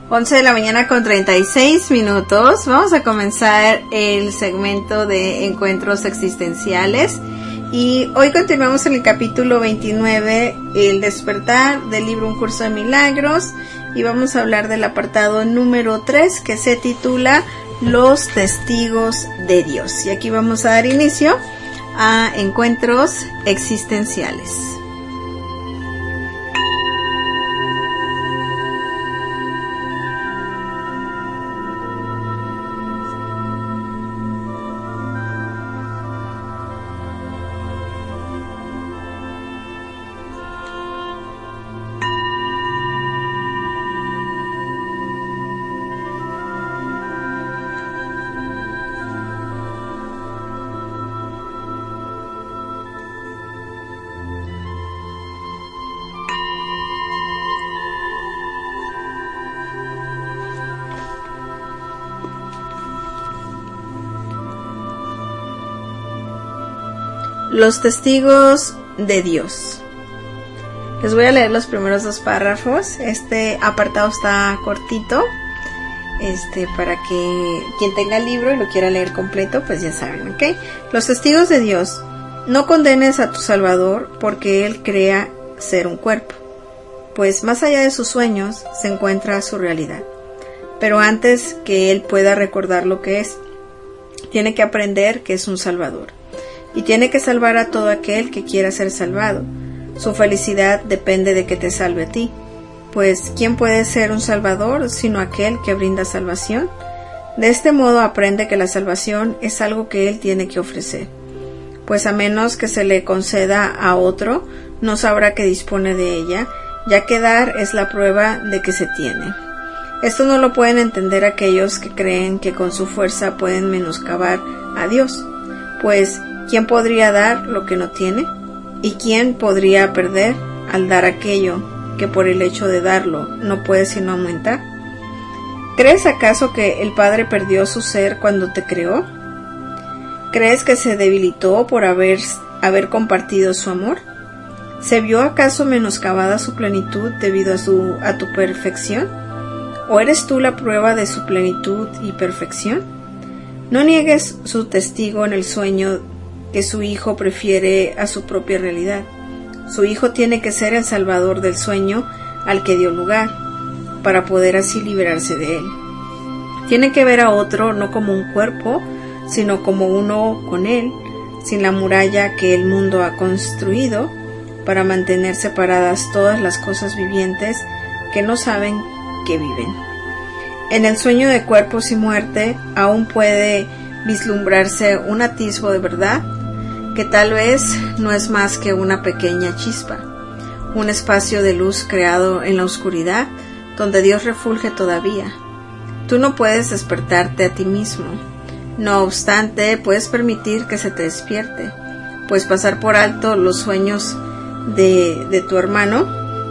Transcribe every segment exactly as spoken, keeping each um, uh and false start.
once de la mañana con treinta y seis minutos. Vamos a comenzar el segmento de encuentros existenciales. Y hoy continuamos en el capítulo veintinueve, el despertar del libro Un Curso de Milagros. Y vamos a hablar del apartado número tres, que se titula Los Testigos de Dios. Y aquí vamos a dar inicio a encuentros existenciales. Los testigos de Dios. Les voy a leer los primeros dos párrafos. Este apartado está cortito, este, para que quien tenga el libro y lo quiera leer completo, pues ya saben, ¿ok? Los testigos de Dios. No condenes a tu Salvador porque Él crea ser un cuerpo, pues más allá de sus sueños se encuentra su realidad. Pero antes que Él pueda recordar lo que es, tiene que aprender que es un Salvador. Y tiene que salvar a todo aquel que quiera ser salvado. Su felicidad depende de que te salve a ti. Pues, ¿quién puede ser un salvador sino aquel que brinda salvación? De este modo aprende que la salvación es algo que él tiene que ofrecer. Pues a menos que se le conceda a otro, no sabrá que dispone de ella, ya que dar es la prueba de que se tiene. Esto no lo pueden entender aquellos que creen que con su fuerza pueden menoscabar a Dios. Pues, ¿quién podría dar lo que no tiene? ¿Y quién podría perder al dar aquello que por el hecho de darlo no puede sino aumentar? ¿Crees acaso que el Padre perdió su ser cuando te creó? ¿Crees que se debilitó por haber, haber compartido su amor? ¿Se vio acaso menoscabada su plenitud debido a, su, a tu perfección? ¿O eres tú la prueba de su plenitud y perfección? No niegues su testigo en el sueño que su hijo prefiere a su propia realidad. Su hijo tiene que ser el salvador del sueño al que dio lugar, para poder así liberarse de él. Tiene que ver a otro no como un cuerpo, sino como uno con él, sin la muralla que el mundo ha construido para mantener separadas todas las cosas vivientes que no saben que viven. En el sueño de cuerpos y muerte aún puede vislumbrarse un atisbo de verdad, que tal vez no es más que una pequeña chispa, un espacio de luz creado en la oscuridad, donde Dios refulge todavía. Tú no puedes despertarte a ti mismo, no obstante, puedes permitir que se te despierte, pues pasar por alto los sueños de, de tu hermano,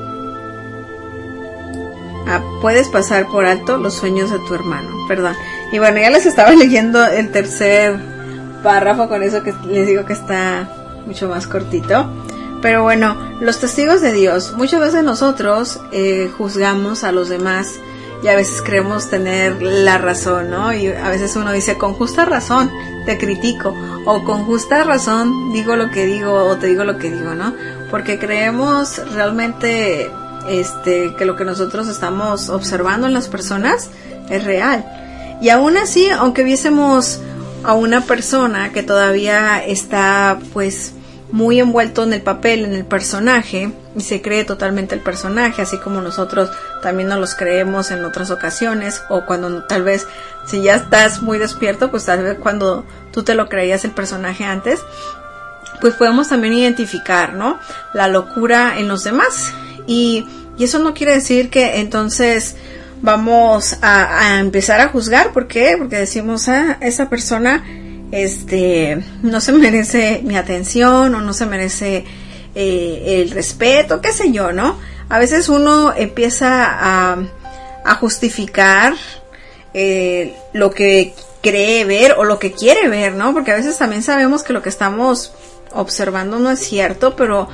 ah, puedes pasar por alto los sueños de tu hermano, perdón. Y bueno, ya les estaba leyendo el tercer párrafo, con eso que les digo que está mucho más cortito. Pero bueno, los testigos de Dios. Muchas veces nosotros eh, juzgamos a los demás y a veces creemos tener la razón, ¿no? Y a veces uno dice, con justa razón te critico, o con justa razón digo lo que digo, o te digo lo que digo, ¿no? Porque creemos realmente este que lo que nosotros estamos observando en las personas es real. Y aún así, aunque viésemos a una persona que todavía está pues muy envuelto en el papel, en el personaje, y se cree totalmente el personaje, así como nosotros también nos los creemos en otras ocasiones, o cuando tal vez si ya estás muy despierto, pues tal vez cuando tú te lo creías el personaje antes, pues podemos también identificar, ¿no?, la locura en los demás. Y, y eso no quiere decir que entonces vamos a, a empezar a juzgar. ¿Por qué? Porque decimos, ah, esa persona este no se merece mi atención, o no se merece eh, el respeto, qué sé yo, ¿no? A veces uno empieza a, a justificar eh, lo que cree ver o lo que quiere ver, ¿no? Porque a veces también sabemos que lo que estamos observando no es cierto, pero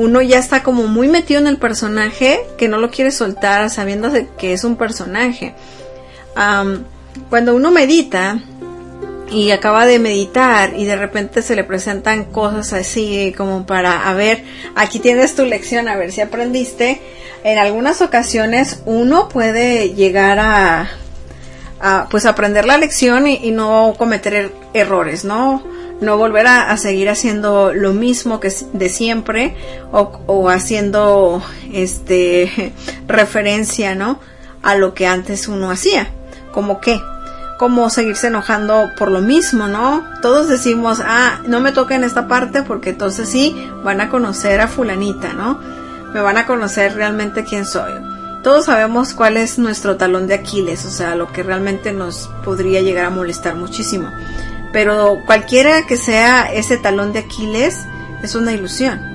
uno ya está como muy metido en el personaje que no lo quiere soltar sabiendo que es un personaje. Um, cuando uno medita y acaba de meditar y de repente se le presentan cosas así como para, a ver, aquí tienes tu lección, a ver si aprendiste. En algunas ocasiones uno puede llegar a, a pues aprender la lección y, y no cometer er- errores, ¿no? No volver a, a seguir haciendo lo mismo que de siempre o, o haciendo este referencia, ¿no? A lo que antes uno hacía. ¿Cómo qué? Como seguirse enojando por lo mismo, ¿no? Todos decimos, ah, no me toquen esta parte porque entonces sí van a conocer a fulanita, ¿no? Me van a conocer realmente quién soy. Todos sabemos cuál es nuestro talón de Aquiles, o sea, lo que realmente nos podría llegar a molestar muchísimo. Pero cualquiera que sea ese talón de Aquiles es una ilusión.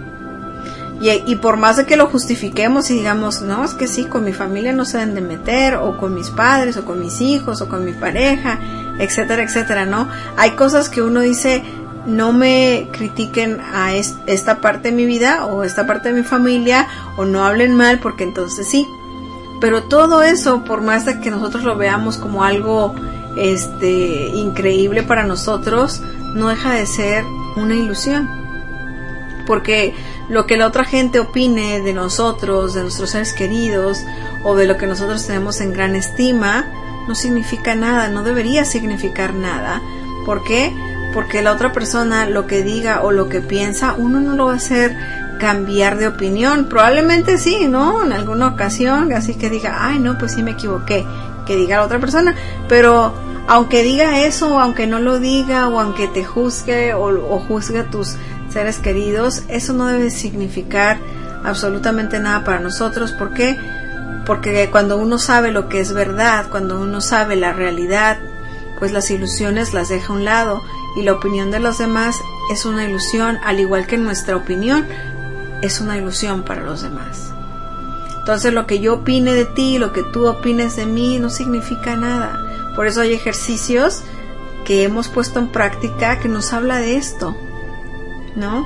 Y, y por más de que lo justifiquemos y digamos, no, es que sí, con mi familia no se deben de meter, o con mis padres, o con mis hijos, o con mi pareja, etcétera, etcétera, ¿no? Hay cosas que uno dice, no me critiquen a es, esta parte de mi vida, o esta parte de mi familia, o no hablen mal, porque entonces sí. Pero todo eso, por más de que nosotros lo veamos como algo este increíble para nosotros, no deja de ser una ilusión. Porque lo que la otra gente opine de nosotros, de nuestros seres queridos, o de lo que nosotros tenemos en gran estima, no significa nada, no debería significar nada. ¿Por qué? Porque la otra persona lo que diga o lo que piensa, uno no lo va a hacer cambiar de opinión. Probablemente sí, ¿no? En alguna ocasión, así que diga, ay, no, pues sí me equivoqué, que diga la otra persona. Pero aunque diga eso, aunque no lo diga, o aunque te juzgue o, o juzgue a tus seres queridos, eso no debe significar absolutamente nada para nosotros. ¿Por qué? Porque cuando uno sabe lo que es verdad, cuando uno sabe la realidad, pues las ilusiones las deja a un lado, y la opinión de los demás es una ilusión, al igual que nuestra opinión es una ilusión para los demás. Entonces lo que yo opine de ti, lo que tú opines de mí, no significa nada. Por eso hay ejercicios que hemos puesto en práctica que nos habla de esto, ¿no?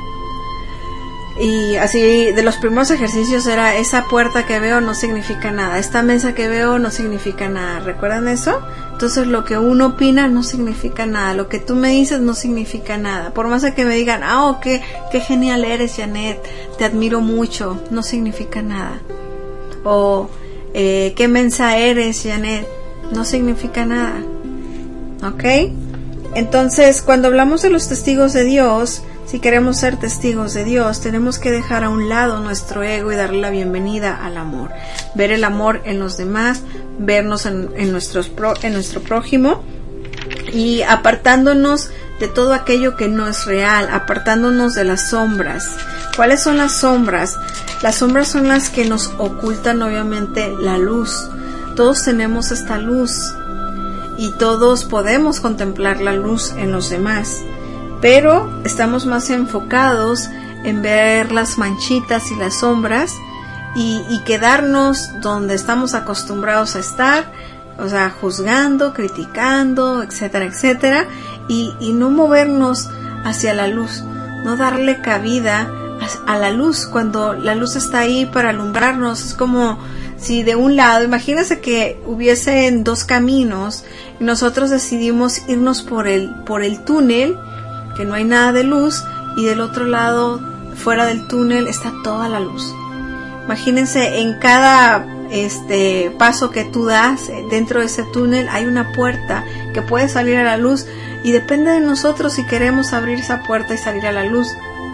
Y así, de los primeros ejercicios era, esa puerta que veo no significa nada, esta mesa que veo no significa nada. ¿Recuerdan eso? Entonces lo que uno opina no significa nada, lo que tú me dices no significa nada. Por más de que me digan, ah, oh, qué, qué genial eres, Janet, te admiro mucho, no significa nada. O eh, qué mensa eres, Janet, no significa nada. ¿Ok? Entonces, cuando hablamos de los testigos de Dios, si queremos ser testigos de Dios, tenemos que dejar a un lado nuestro ego y darle la bienvenida al amor. Ver el amor en los demás, vernos en, en, nuestros pro, en nuestro prójimo, y apartándonos de todo aquello que no es real, apartándonos de las sombras. ¿Cuáles son las sombras? Las sombras son las que nos ocultan obviamente la luz. Todos tenemos esta luz y todos podemos contemplar la luz en los demás, pero estamos más enfocados en ver las manchitas y las sombras y, y quedarnos donde estamos acostumbrados a estar, o sea, juzgando, criticando, etcétera, etcétera, y, y no movernos hacia la luz, no darle cabida a, a la luz cuando la luz está ahí para alumbrarnos. Es como si de un lado, imagínense que hubiesen dos caminos y nosotros decidimos irnos por el, por el túnel, que no hay nada de luz, y del otro lado, fuera del túnel, está toda la luz. Imagínense, en cada este paso que tú das dentro de ese túnel hay una puerta que puede salir a la luz, y depende de nosotros si queremos abrir esa puerta y salir a la luz.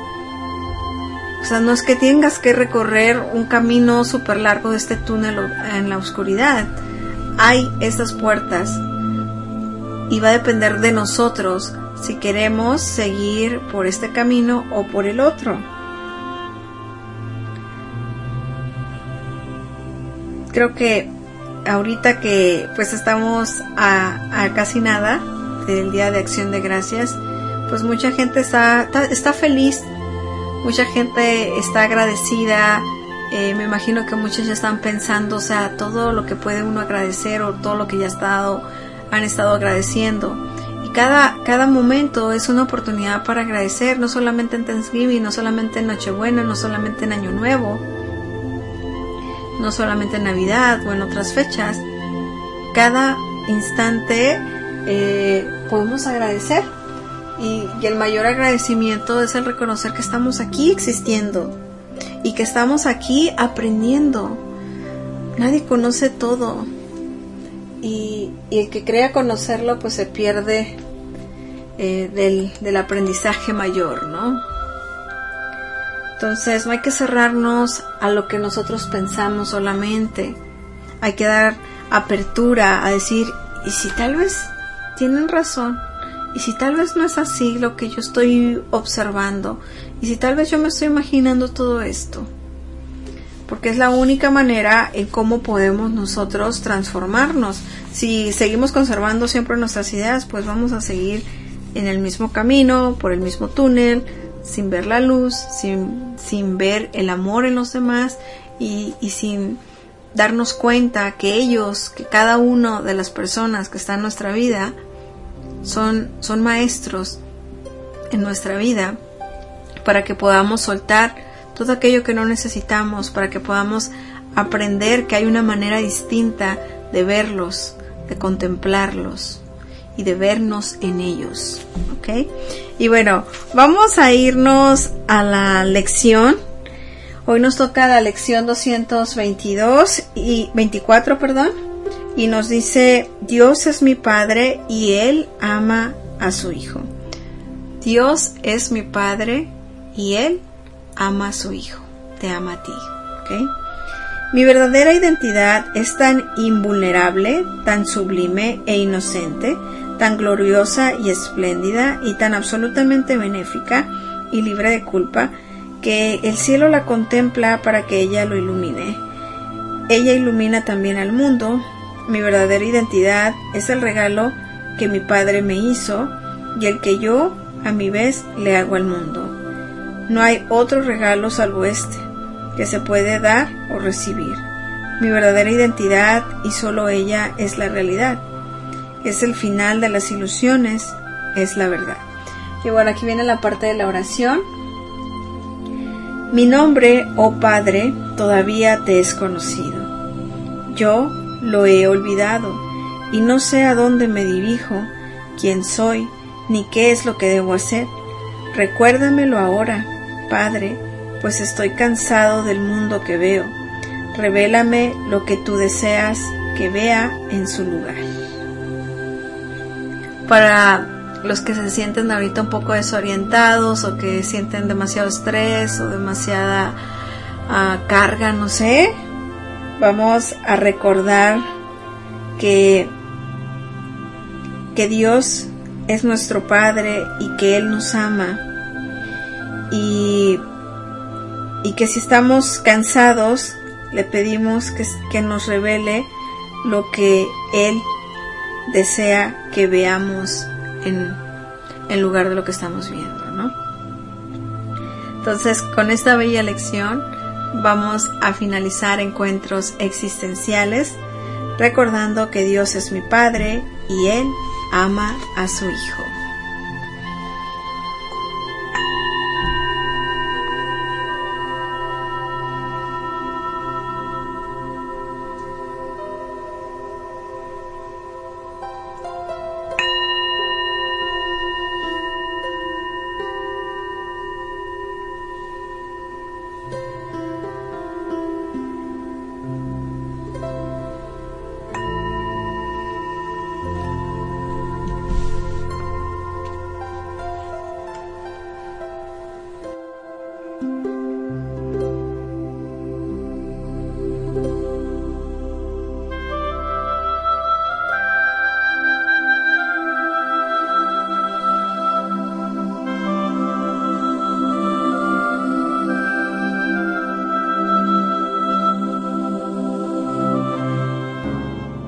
O sea, no es que tengas que recorrer un camino súper largo de este túnel en la oscuridad. Hay estas puertas y va a depender de nosotros si queremos seguir por este camino o por el otro. Creo que ahorita que pues estamos a, a casi nada del Día de Acción de Gracias, pues mucha gente está, está, está feliz, mucha gente está agradecida. Eh, me imagino que muchos ya están pensando, o sea, todo lo que puede uno agradecer o todo lo que ya ha estado, han estado agradeciendo. cada, cada momento es una oportunidad para agradecer, no solamente en Thanksgiving, no solamente en Nochebuena, no solamente en Año Nuevo, no solamente en Navidad o en otras fechas. Cada instante eh, podemos agradecer, y, y el mayor agradecimiento es el reconocer que estamos aquí existiendo y que estamos aquí aprendiendo. Nadie conoce todo, y, y el que crea conocerlo pues se pierde eh, del, del aprendizaje mayor, ¿no? Entonces no hay que cerrarnos a lo que nosotros pensamos solamente. Hay que dar apertura a decir, ¿y si tal vez tienen razón? ¿Y si tal vez no es así lo que yo estoy observando? ¿Y si tal vez yo me estoy imaginando todo esto? Porque es la única manera en cómo podemos nosotros transformarnos. Si seguimos conservando siempre nuestras ideas, pues vamos a seguir en el mismo camino, por el mismo túnel, sin ver la luz, sin, sin ver el amor en los demás, y, y sin darnos cuenta que ellos, que cada uno de las personas que están en nuestra vida son, son maestros en nuestra vida, para que podamos soltar todo aquello que no necesitamos, para que podamos aprender que hay una manera distinta de verlos, de contemplarlos y de vernos en ellos, ¿ok? Y bueno, vamos a irnos a la lección. Hoy nos toca la lección doscientos veintidós y veinticuatro, perdón, y nos dice: Dios es mi Padre y Él ama a su Hijo. Dios es mi Padre y Él ama a su Hijo. Te ama a ti, ¿ok? Mi verdadera identidad es tan invulnerable, tan sublime e inocente, tan gloriosa y espléndida, y tan absolutamente benéfica y libre de culpa, que el cielo la contempla para que ella lo ilumine. Ella ilumina también al mundo. Mi verdadera identidad es el regalo que mi Padre me hizo y el que yo, a mi vez, le hago al mundo. No hay otro regalo salvo este, que se puede dar o recibir. Mi verdadera identidad, y solo ella, es la realidad. Es el final de las ilusiones, es la verdad. Y bueno, aquí viene la parte de la oración. Mi nombre, oh Padre, todavía te es conocido. Yo lo he olvidado, y no sé a dónde me dirijo, quién soy, ni qué es lo que debo hacer. Recuérdamelo ahora, Padre, pues estoy cansado del mundo que veo. Revélame lo que tú deseas que vea en su lugar. Para los que se sienten ahorita un poco desorientados, o que sienten demasiado estrés o demasiada uh, carga, no sé, vamos a recordar que, que Dios es nuestro Padre y que Él nos ama, y, y que si estamos cansados le pedimos que, que nos revele lo que Él desea que veamos en, en lugar de lo que estamos viendo, ¿no? Entonces, con esta bella lección vamos a finalizar Encuentros Existenciales, recordando que Dios es mi Padre y Él ama a su Hijo.